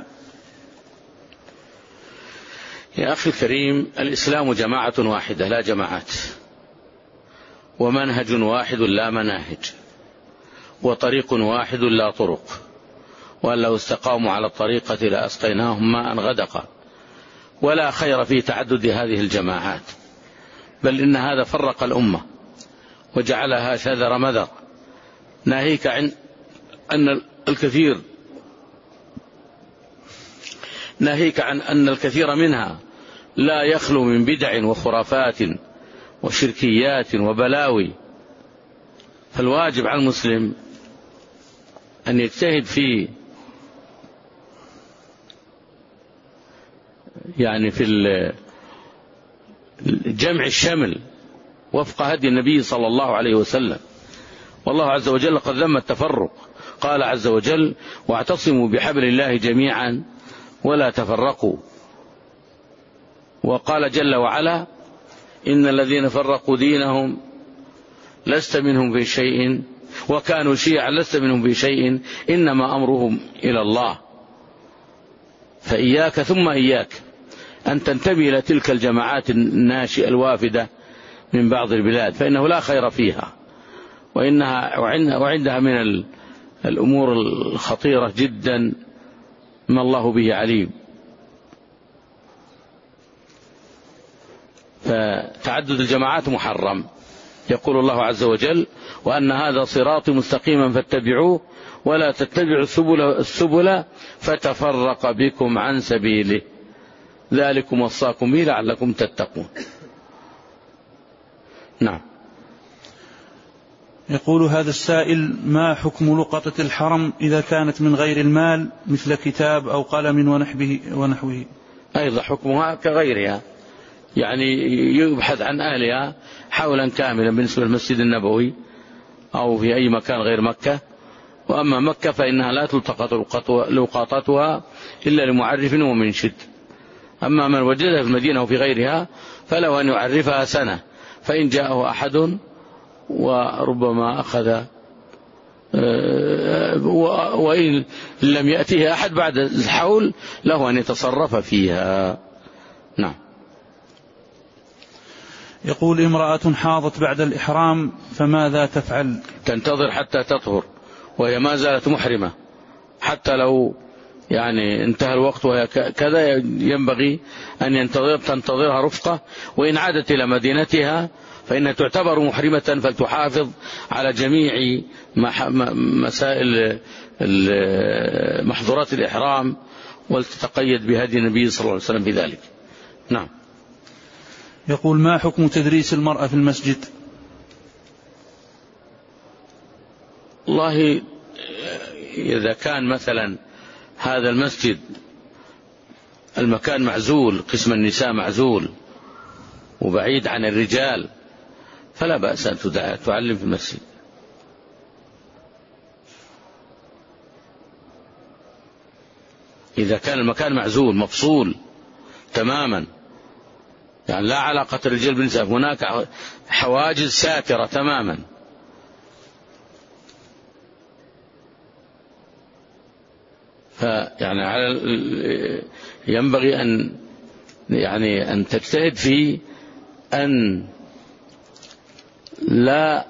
يا أخي الكريم الإسلام جماعة واحدة لا جماعات، ومنهج واحد لا مناهج، وطريق واحد لا طرق، وأن لو استقاموا على الطريقة لأسقيناهم ماء غدقا، ولا خير في تعدد هذه الجماعات، بل إن هذا فرق الأمة وجعلها شذر مذر، ناهيك عن أن الكثير ناهيك عن أن الكثير منها لا يخلو من بدع وخرافات وشركيات وبلاوي. فالواجب على المسلم أن يجتهد في يعني في الجمع الشمل وفق هدي النبي صلى الله عليه وسلم، والله عز وجل قد ذم التفرق، قال عز وجل واعتصموا بحبل الله جميعا ولا تفرقوا، وقال جل وعلا إن الذين فرقوا دينهم لست منهم في شيء وكانوا شيعا لست منهم بشيء إنما أمرهم إلى الله. فإياك ثم إياك أن تنتمي إلى تلك الجماعات الناشئة الوافدة من بعض البلاد، فإنه لا خير فيها، وإنها وعندها من الأمور الخطيرة جدا ما الله به عليم. فتعدد الجماعات محرم. يقول الله عز وجل: وأن هذا صراطي مستقيما فاتبعوه ولا تتبعوا السبل, السبل فتفرق بكم عن سبيله ذلكم وصاكم به لعلكم تتقون. نعم. يقول هذا السائل: ما حكم لقطة الحرم إذا كانت من غير المال مثل كتاب أو قلم ونحوه ونحوه؟ أيضا حكمها كغيرها، يعني يبحث عن أهلها حولا كاملا بالنسبة للمسجد النبوي أو في أي مكان غير مكة. وأما مكة فإنها لا تلتقط لقاطتها إلا لمعرف ومنشد. أما من وجدها في المدينة وفي غيرها فلو أن يعرفها سنة، فإن جاءه أحد وربما أخذ وإن لم يأتيه أحد بعد الحول له أن يتصرف فيها. نعم. يقول: امرأة حاضت بعد الإحرام فماذا تفعل؟ تنتظر حتى تطهر وهي ما زالت محرمة، حتى لو يعني انتهى الوقت وهي كذا ينبغي أن ينتظر تنتظرها رفقة. وإن عادت إلى مدينتها فإنها تعتبر محرمة، فلتحافظ على جميع مسائل محظورات الإحرام ولتتقيد بهدي النبي صلى الله عليه وسلم في ذلك. نعم. يقول: ما حكم تدريس المرأة في المسجد؟ والله إذا كان مثلا هذا المسجد المكان معزول، قسم النساء معزول وبعيد عن الرجال، فلا بأس أن تعلم في المسجد. إذا كان المكان معزول مفصول تماما، يعني لا علاقة الرجال بالنساء، هناك حواجز ساترة تماما، فيعني على ينبغي أن يعني أن تجتهد في أن لا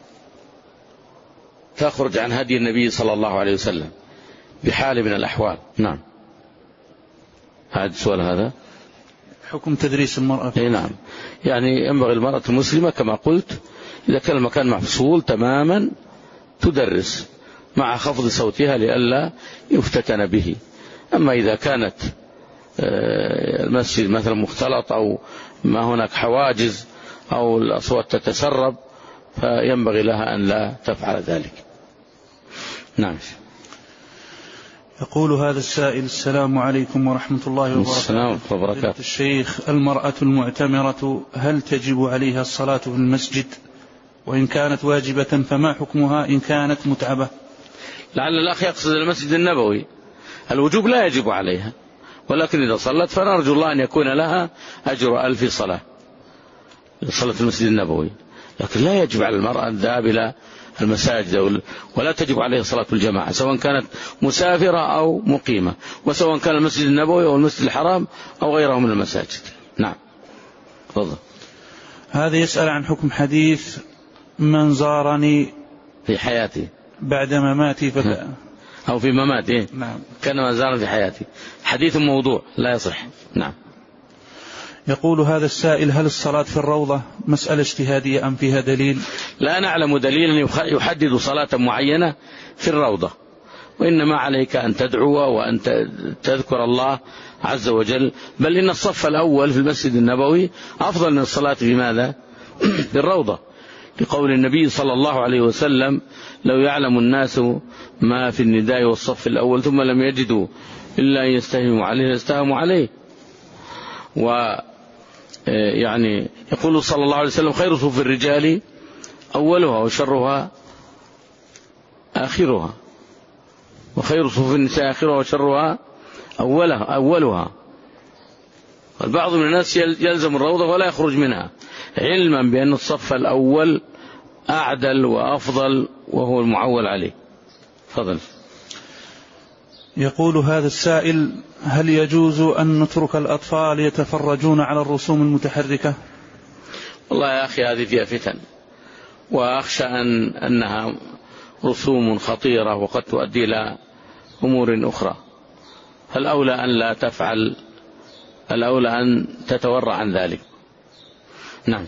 تخرج عن هدي النبي صلى الله عليه وسلم بحال من الأحوال. نعم. هذا السؤال هذا حكم تدريس المرأة. اي نعم، يعني ينبغي المرأة المسلمة كما قلت إذا كان المكان مفصول تماما تدرس مع خفض صوتها لئلا يفتتن به. أما إذا كانت المسجد مثلا مختلط أو ما هناك حواجز أو الأصوات تتسرب فينبغي لها أن لا تفعل ذلك. نعم. يقول هذا السائل: السلام عليكم ورحمة الله وبركاته. السلام وبركاته. الشيخ، المرأة المعتمرة هل تجب عليها الصلاة في المسجد؟ وإن كانت واجبة فما حكمها إن كانت متعبة؟ لعل الأخ يقصد المسجد النبوي. الوجوب لا يجب عليها، ولكن إذا صلت فنرجو الله أن يكون لها أجر ألف صلاة صلاة المسجد النبوي، لكن لا يجب على المرأة الذهاب إلى المساجد، ولا تجب عليها صلاة الجماعة سواء كانت مسافرة أو مقيمة، وسواء كان المسجد النبوي أو المسجد الحرام أو غيره من المساجد. نعم. تفضل. هذا يسأل عن حكم حديث: من زارني في حياتي بعد مماتي فك... أو في مماتي. نعم. كان زارني في حياتي. حديث موضوع لا يصح. نعم. يقول هذا السائل: هل الصلاة في الروضة مسألة اجتهادية أم فيها دليل؟ لا نعلم دليلا يحدد صلاة معينة في الروضة، وإنما عليك أن تدعو وأن تذكر الله عز وجل، بل إن الصف الأول في المسجد النبوي أفضل من الصلاة في ماذا؟ في الروضة، لقول النبي صلى الله عليه وسلم: لو يعلم الناس ما في النداء والصف الأول ثم لم يجدوا إلا أن يستهموا عليه لاستهموا عليه. و يعني يقول صلى الله عليه وسلم: خير صفوف الرجال أولها وشرها آخرها، وخير صفوف النساء آخرها وشرها أولها أولها. البعض من الناس يلزم الروضة ولا يخرج منها علما بأن الصف الأول أعدل وأفضل وهو المعول عليه. تفضل. يقول هذا السائل: هل يجوز أن نترك الأطفال يتفرجون على الرسوم المتحركة؟ والله يا أخي هذه فيها فتن، وأخشى أن أنها رسوم خطيرة وقد تؤدي إلى أمور أخرى. فالأولى أن لا تفعل، الأولى أن تتورع عن ذلك. نعم.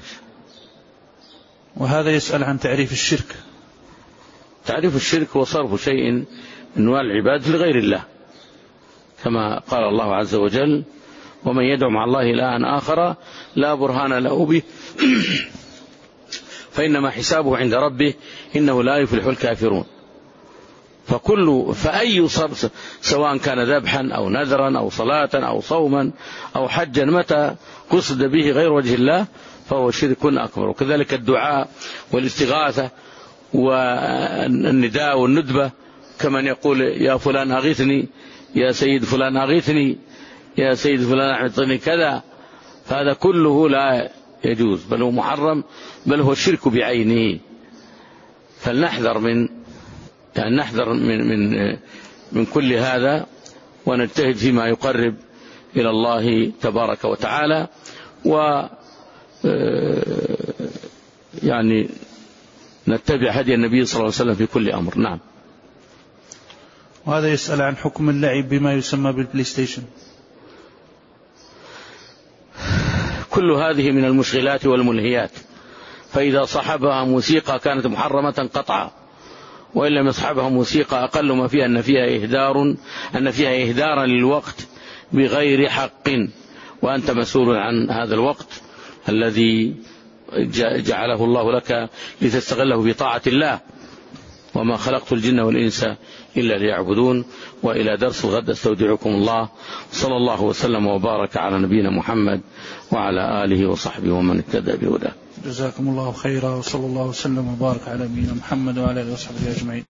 وهذا يسأل عن تعريف الشرك. تعريف الشرك هو صرف شيء من أنواع العبادة لغير الله، كما قال الله عز وجل: ومن يدعو مع الله إلها آخر لا برهان له به فإنما حسابه عند ربه إنه لا يفلح الكافرون. فكل فأي صرف سواء كان ذبحا أو نذرا أو صلاة أو صوما أو حجا متى قصد به غير وجه الله فهو شرك أكبر. وكذلك الدعاء والاستغاثة والنداء والندبة، كمن يقول: يا فلان أغثني، يا سيد فلان أغثني، يا سيد فلان أعطني كذا، فهذا كله لا يجوز، بل هو محرم، بل هو الشرك بعينه. فلنحذر من يعني نحذر من من من كل هذا، ونجتهد فيما يقرب إلى الله تبارك وتعالى، و يعني نتبع هدي النبي صلى الله عليه وسلم في كل أمر. نعم. وهذا يسأل عن حكم اللعب بما يسمى بالبلاي ستيشن. كل هذه من المشغلات والملهيات، فإذا صحبها موسيقى كانت محرمة قطعا، وإن لم يصحبها موسيقى أقل ما فيها أن فيها إهدار أن فيها إهدارا للوقت بغير حق، وأنت مسؤول عن هذا الوقت الذي جعله الله لك لتستغله بطاعة الله. وما خلقت الجن والإنس إلا ليعبدون. وإلى درس الغد استودعكم الله، صلى الله وسلم وبارك على نبينا محمد وعلى آله وصحبه ومن اهتدى بهداه. جزاكم الله خيرا، وصلى الله وسلم وبارك على نبينا محمد وعلى آله وصحبه أجمعين.